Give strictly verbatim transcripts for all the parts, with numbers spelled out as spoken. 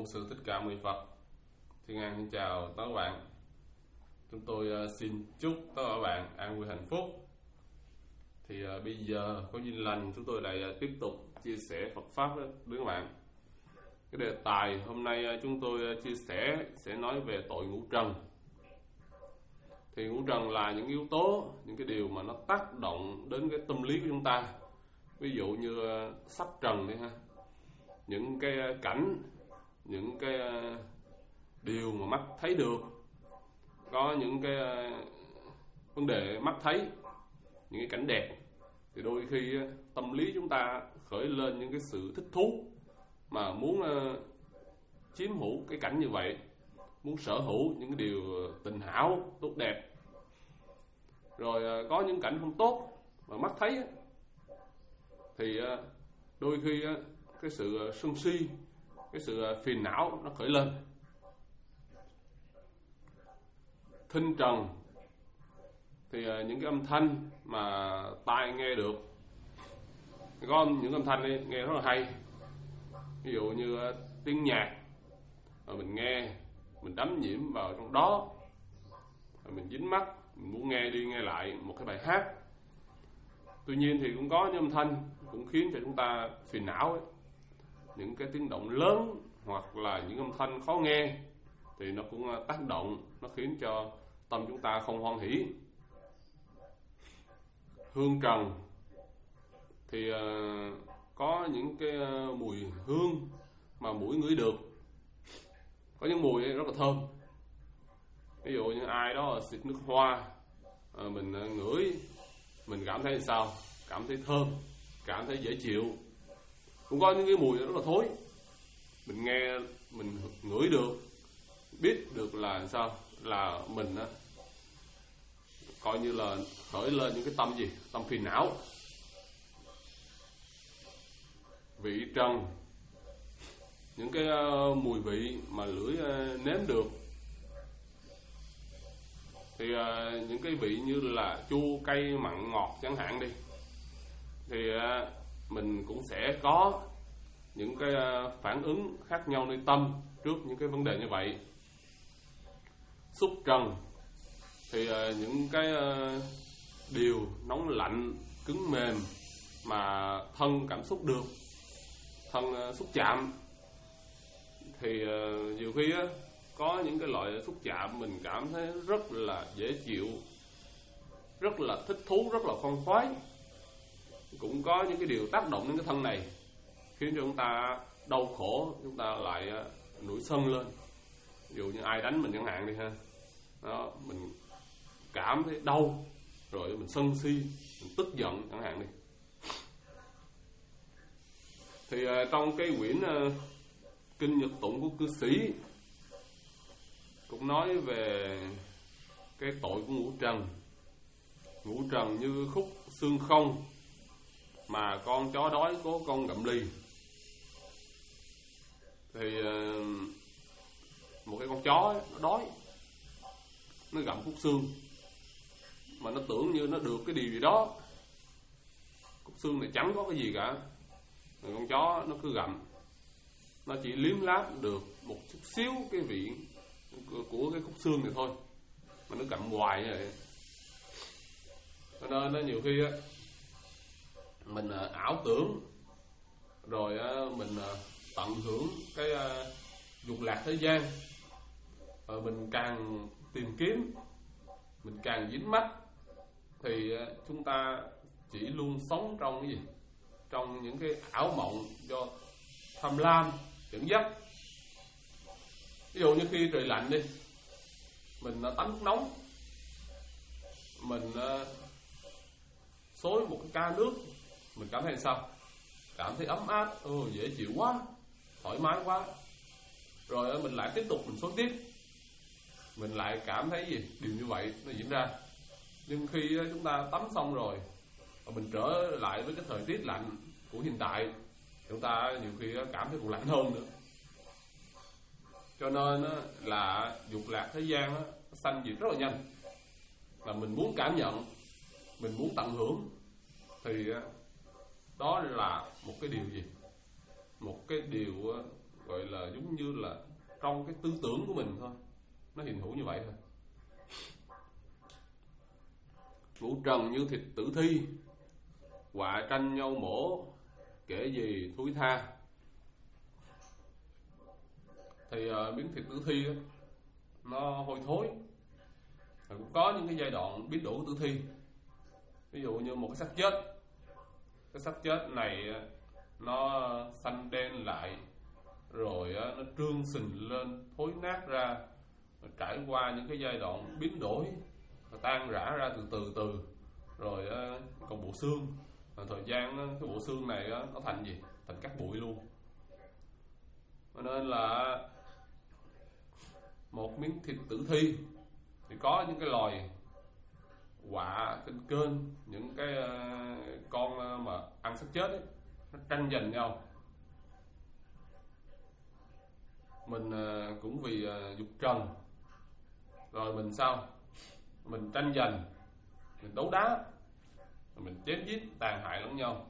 Bổn Sư Thích Ca Mâu Ni Phật. Thiên An xin chào tất cả các bạn. Chúng tôi uh, xin chúc tất cả các bạn an vui hạnh phúc. Thì uh, bây giờ có duyên lành chúng tôi lại uh, tiếp tục chia sẻ Phật pháp với các bạn. Cái đề tài hôm nay uh, chúng tôi uh, chia sẻ sẽ nói về tội ngũ trần. Thì ngũ trần là những yếu tố, những cái điều mà nó tác động đến cái tâm lý của chúng ta. Ví dụ như uh, sắc trần đi ha, những cái cảnh, những cái điều mà mắt thấy được, có những cái vấn đề mắt thấy, những cái cảnh đẹp, thì đôi khi tâm lý chúng ta khởi lên những cái sự thích thú mà muốn chiếm hữu cái cảnh như vậy, muốn sở hữu những cái điều tình hảo tốt đẹp. Rồi có những cảnh không tốt mà mắt thấy thì đôi khi cái sự sân si, cái sự phiền não nó khởi lên. Thính trần thì những cái âm thanh mà tai nghe được, có những âm thanh ấy, nghe rất là hay. Ví dụ như tiếng nhạc mà mình nghe, mình đắm nhiễm vào trong đó, mình dính mắt, mình muốn nghe đi nghe lại một cái bài hát. Tuy nhiên thì cũng có những âm thanh cũng khiến cho chúng ta phiền não ấy. Những cái tiếng động lớn hoặc là những âm thanh khó nghe thì nó cũng tác động, nó khiến cho tâm chúng ta không hoan hỷ. Hương trần thì uh, có những cái uh, mùi hương mà mũi ngửi được. Có những mùi rất là thơm. Ví dụ như ai đó xịt nước hoa, uh, mình uh, ngửi, mình cảm thấy sao? Cảm thấy thơm, cảm thấy dễ chịu. Cũng có những cái mùi rất là thối, mình nghe, mình ngửi được, biết được là sao, là mình á, coi như là khởi lên những cái tâm gì, tâm phiền não. Vị trần, những cái uh, mùi vị mà lưỡi uh, nếm được, thì uh, những cái vị như là chua, cay, mặn, ngọt chẳng hạn đi, thì uh, mình cũng sẽ có những cái phản ứng khác nhau nơi tâm trước những cái vấn đề như vậy. Xúc trần thì những cái điều nóng lạnh, cứng mềm mà thân cảm xúc được, thân xúc chạm, thì nhiều khi có những cái loại xúc chạm mình cảm thấy rất là dễ chịu, rất là thích thú, rất là khoan khoái. Cũng có những cái điều tác động đến cái thân này khiến cho chúng ta đau khổ, chúng ta lại nổi sân lên. Ví dụ như ai đánh mình chẳng hạn đi ha, đó, mình cảm thấy đau, rồi mình sân si, mình tức giận chẳng hạn đi. Thì uh, trong cái quyển uh, Kinh Nhật Tụng của cư sĩ cũng nói về cái tội của ngũ trần. Ngũ trần như khúc xương không mà con chó đói cố con gặm ly. Thì uh, một cái con chó ấy, nó đói, nó gặm khúc xương mà nó tưởng như nó được cái điều gì đó. Khúc xương này chẳng có cái gì cả, rồi con chó nó cứ gặm, nó chỉ liếm láp được một chút xíu cái vị của cái khúc xương này thôi, mà nó gặm hoài như vậy. Cho nên nó nhiều khi á, mình ảo tưởng, rồi mình tận hưởng cái dục lạc thế gian, rồi mình càng tìm kiếm, mình càng dính mắt, thì chúng ta chỉ luôn sống trong cái gì? Trong những cái ảo mộng do tham lam dẫn dắt. Ví dụ như khi trời lạnh đi, mình tắm nước nóng, mình xối một cái ca nước, mình cảm thấy sao? Cảm thấy ấm áp, ừ, dễ chịu quá, thoải mái quá. Rồi mình lại tiếp tục mình xối tiếp, mình lại cảm thấy gì? Điều như vậy nó diễn ra. Nhưng khi chúng ta tắm xong rồi, mình trở lại với cái thời tiết lạnh của hiện tại, chúng ta nhiều khi cảm thấy còn lạnh hơn nữa. Cho nên là dục lạc thế gian nó sanh diệt rất là nhanh. Là mình muốn cảm nhận, mình muốn tận hưởng, thì đó là một cái điều gì? Một cái điều gọi là giống như là trong cái tư tưởng của mình thôi, nó hiện hữu như vậy thôi. Ngũ trần như thịt tử thi, họa tranh nhau mổ, kể gì thúi tha. Thì uh, miếng thịt tử thi đó, nó hôi thối. Rồi cũng có những cái giai đoạn biến đổi của tử thi. Ví dụ như một cái xác chết, cái xác chết này nó xanh đen lại, rồi nó trương sình lên, thối nát ra, trải qua những cái giai đoạn biến đổi, tan rã ra từ từ từ, rồi còn bộ xương. Rồi thời gian cái bộ xương này nó thành gì? Thành cát bụi luôn. Cho nên là một miếng thịt tử thi thì có những cái loài quạ kênh kênh, những cái con mà ăn xác chết ấy, nó tranh giành nhau. Mình cũng vì dục trần, rồi mình sao? Mình tranh giành, mình đấu đá, rồi mình chém giết tàn hại lẫn nhau.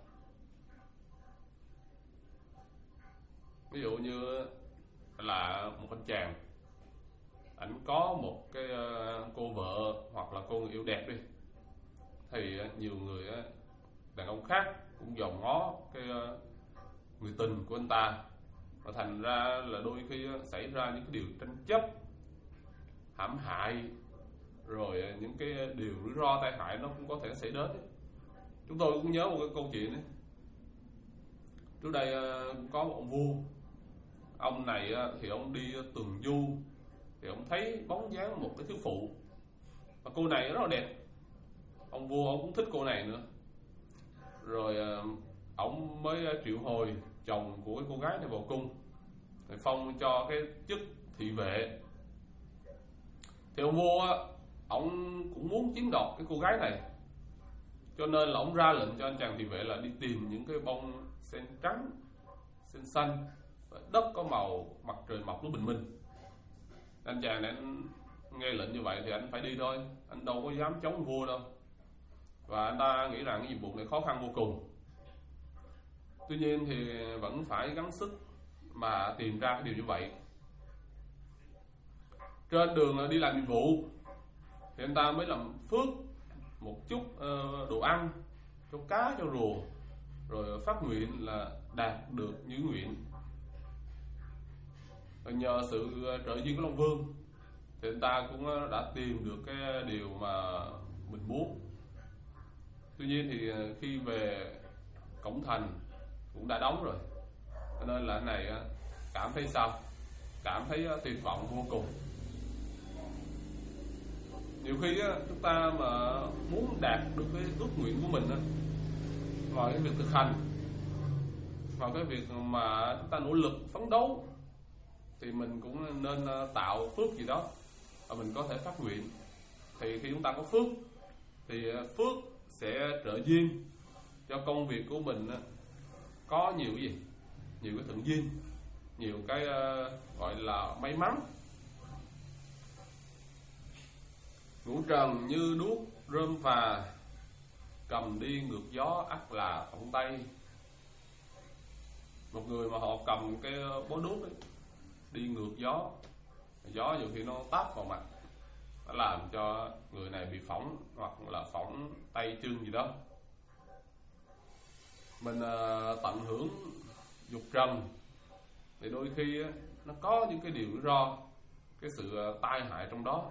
Ví dụ như là một anh chàng, ảnh có một cái cô vợ hoặc là cô người yêu đẹp đi, thì nhiều người đàn ông khác cũng dòm ngó cái người tình của anh ta, và thành ra là đôi khi xảy ra những cái điều tranh chấp, hãm hại, rồi những cái điều rủi ro tai hại nó cũng có thể xảy đến. Chúng tôi cũng nhớ một cái câu chuyện ấy. Trước đây có một ông vua, ông này thì ông đi tuần du, thì ông thấy bóng dáng một cái thiếu phụ, và cô này rất là đẹp. Ông vua ông cũng thích cô này nữa, rồi ông mới triệu hồi chồng của cái cô gái này vào cung, rồi phong cho cái chức thị vệ. Thì ông vua ông cũng muốn chiếm đoạt cái cô gái này, cho nên là ông ra lệnh cho anh chàng thị vệ là đi tìm những cái bông sen trắng, sen xanh, và đất có màu mặt trời mọc nó bình minh. Anh chàng này anh nghe lệnh như vậy thì anh phải đi thôi, anh đâu có dám chống vua đâu. Và anh ta nghĩ rằng cái nhiệm vụ này khó khăn vô cùng. Tuy nhiên thì vẫn phải gắng sức mà tìm ra cái điều như vậy. Trên đường đi làm nhiệm vụ thì anh ta mới làm phước một chút đồ ăn cho cá, cho rùa, rồi phát nguyện là đạt được như nguyện. Và nhờ sự trợ duyên của Long Vương thì anh ta cũng đã tìm được cái điều mà mình muốn. Tuy nhiên thì khi về cổng thành cũng đã đóng rồi, cho nên là cái này cảm thấy sao? Cảm thấy tuyệt vọng vô cùng. Nhiều khi chúng ta mà muốn đạt được cái ước nguyện của mình vào cái việc thực hành, vào cái việc mà chúng ta nỗ lực phấn đấu, thì mình cũng nên tạo phước gì đó và mình có thể phát nguyện. Thì khi chúng ta có phước thì phước sẽ trợ duyên cho công việc của mình có nhiều cái gì? Nhiều cái thuận duyên, nhiều cái uh, gọi là may mắn. Ngũ trần như đuốc rơm phà, cầm đi ngược gió ắt là phỏng tay. Một người mà họ cầm cái bó đuốc ấy, đi ngược gió, gió nhiều khi nó táp vào mặt, nó làm cho người này bị phỏng hoặc là phỏng tay chân gì đó. Mình uh, tận hưởng dục trần thì đôi khi uh, nó có những cái điều rủi ro, cái sự uh, tai hại trong đó.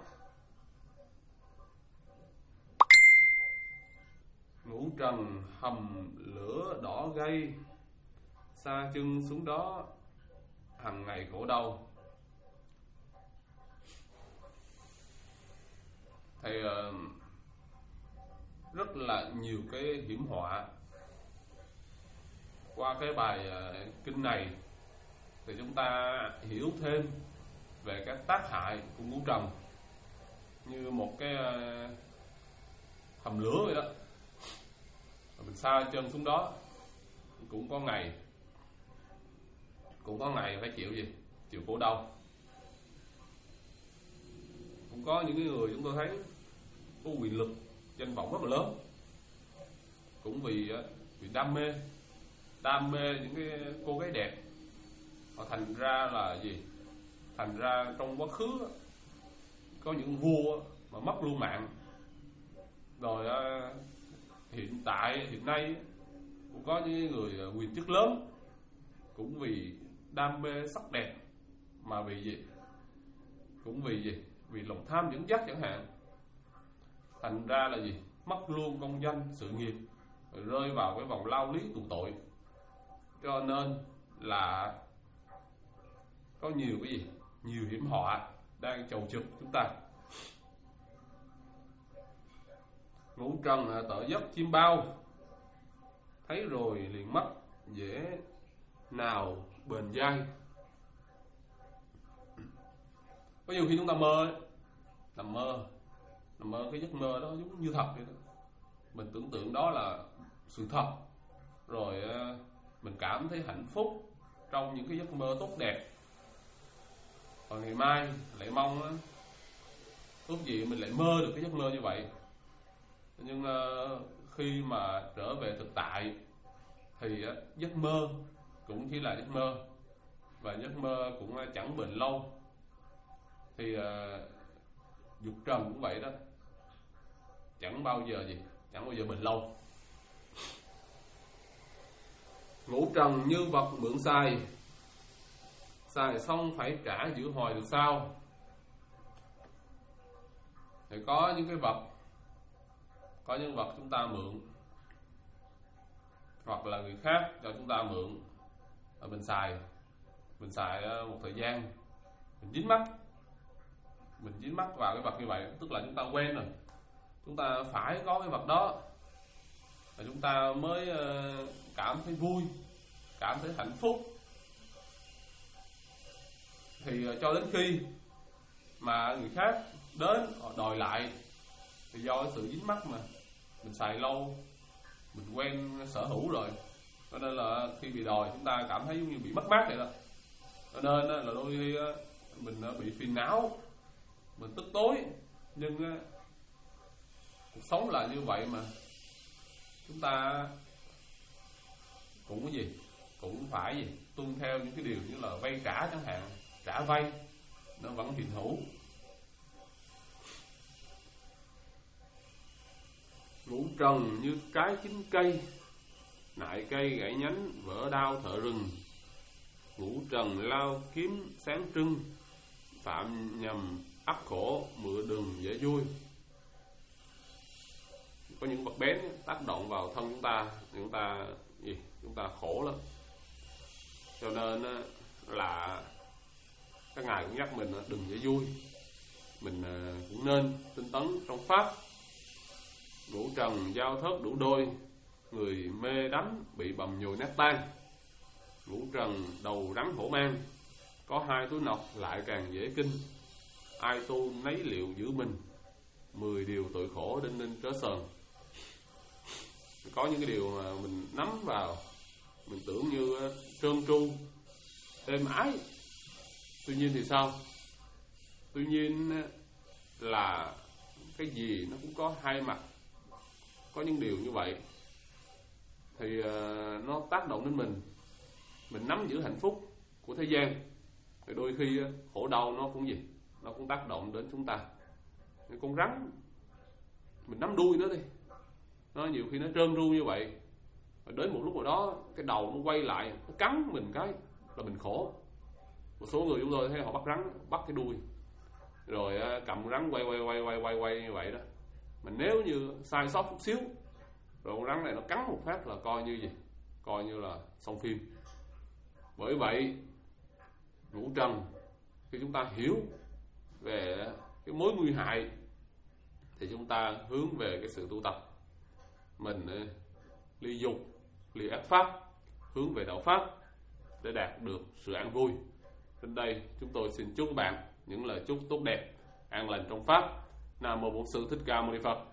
Ngũ trần hầm lửa đỏ gay, sa chân xuống đó hằng ngày khổ đau. Thì uh, rất là nhiều cái hiểm họa. Qua cái bài uh, kinh này thì chúng ta hiểu thêm về các tác hại của ngũ trần, như một cái uh, hầm lửa vậy đó. Mình sa chân xuống đó cũng có ngày, cũng có ngày phải chịu gì? Chịu khổ đau. Cũng có những người chúng tôi thấy có quyền lực, danh vọng rất là lớn, cũng vì vì đam mê, đam mê những cái cô gái đẹp, Và thành ra là gì? Thành ra trong quá khứ có những vua mà mất luôn mạng. Rồi hiện tại hiện nay cũng có những người quyền chức lớn cũng vì đam mê sắc đẹp mà vì gì? Cũng vì gì? Vì lòng tham dẫn dắt chẳng hạn. Thành ra là gì? Mất luôn công danh sự nghiệp, rồi rơi vào cái vòng lao lý tù tội. Cho nên là có nhiều cái gì? Nhiều hiểm họa đang chầu trực chúng ta. Ngũ trần tợ giấc chim bao, thấy rồi liền mất dễ nào bền dai. Có nhiều khi chúng ta mơ ấy, nằm mơ nằm mơ cái giấc mơ đó giống như thật vậy đó. Mình tưởng tượng đó là sự thật, rồi mình cảm thấy hạnh phúc trong những cái giấc mơ tốt đẹp. Còn ngày mai lại mong á, ước gì mình lại mơ được cái giấc mơ như vậy. Nhưng uh, khi mà trở về thực tại thì uh, giấc mơ cũng chỉ là giấc mơ, và giấc mơ cũng uh, chẳng bền lâu. Thì uh, dục trần cũng vậy đó, chẳng bao giờ gì chẳng bao giờ bền lâu. Ngũ trần như vật mượn xài, xài xong phải trả giữ hồi được sao? Thì có những cái vật, có những vật chúng ta mượn, hoặc là người khác cho chúng ta mượn, và mình xài mình xài một thời gian, mình dính mắc mình dính mắc vào cái vật như vậy, tức là chúng ta quen rồi, chúng ta phải có cái vật đó và chúng ta mới cảm thấy vui, cảm thấy hạnh phúc. Thì cho đến khi mà người khác đến họ đòi lại, thì do cái sự dính mắc mà mình xài lâu, mình quen sở hữu rồi, cho nên là khi bị đòi chúng ta cảm thấy giống như bị mất mát vậy đó. Cho nên là đôi khi mình bị phiền não, mình tức tối. Nhưng cuộc sống là như vậy mà, chúng ta cũng cái gì cũng phải gì tuân theo những cái điều như là vay trả chẳng hạn, trả vay nó vẫn hiện hữu. Ngũ trần như cái chín cây, nại cây gãy nhánh vỡ đao thợ rừng. Ngũ trần lao kiếm sáng trưng, phạm nhầm ắt khổ mượn đừng dễ vui. Có những vật bén tác động vào thân chúng ta, chúng ta gì chúng ta khổ lắm. Cho nên là các ngài cũng nhắc mình đừng dễ vui, mình cũng nên tinh tấn trong pháp. Ngũ trần giao thớt đủ đôi, người mê đắm bị bầm nhồi nát tan. Ngũ trần đầu rắn hổ mang, có hai túi nọc lại càng dễ kinh. Ai tu nấy liệu giữ mình, mười điều tội khổ đinh ninh trớ sờn. Có những cái điều mà mình nắm vào, mình tưởng như trơn tru, êm ái. Tuy nhiên thì sao? Tuy nhiên là cái gì nó cũng có hai mặt. Có những điều như vậy thì uh, nó tác động đến mình. Mình nắm giữ hạnh phúc của thế gian, thì đôi khi uh, khổ đau nó cũng gì nó cũng tác động đến chúng ta. Cái con rắn mình nắm đuôi nó đi, nó nhiều khi nó trơn tru như vậy, và đến một lúc nào đó cái đầu nó quay lại, nó cắn mình cái là mình khổ. Một số người chúng tôi thấy họ bắt rắn, bắt cái đuôi rồi uh, cầm rắn quay quay quay quay quay quay như vậy đó. Mình nếu như sai sót chút xíu rồi con rắn này nó cắn một phát là coi như gì coi như là xong phim. Bởi vậy ngũ trần, khi chúng ta hiểu về cái mối nguy hại thì chúng ta hướng về cái sự tu tập. Mình ly dục, ly ác pháp, hướng về đạo pháp để đạt được sự an vui. Đến đây chúng tôi xin chúc bạn những lời chúc tốt đẹp, an lành trong pháp. Nam mô Bổn Sư Thích Ca Mâu Ni Phật.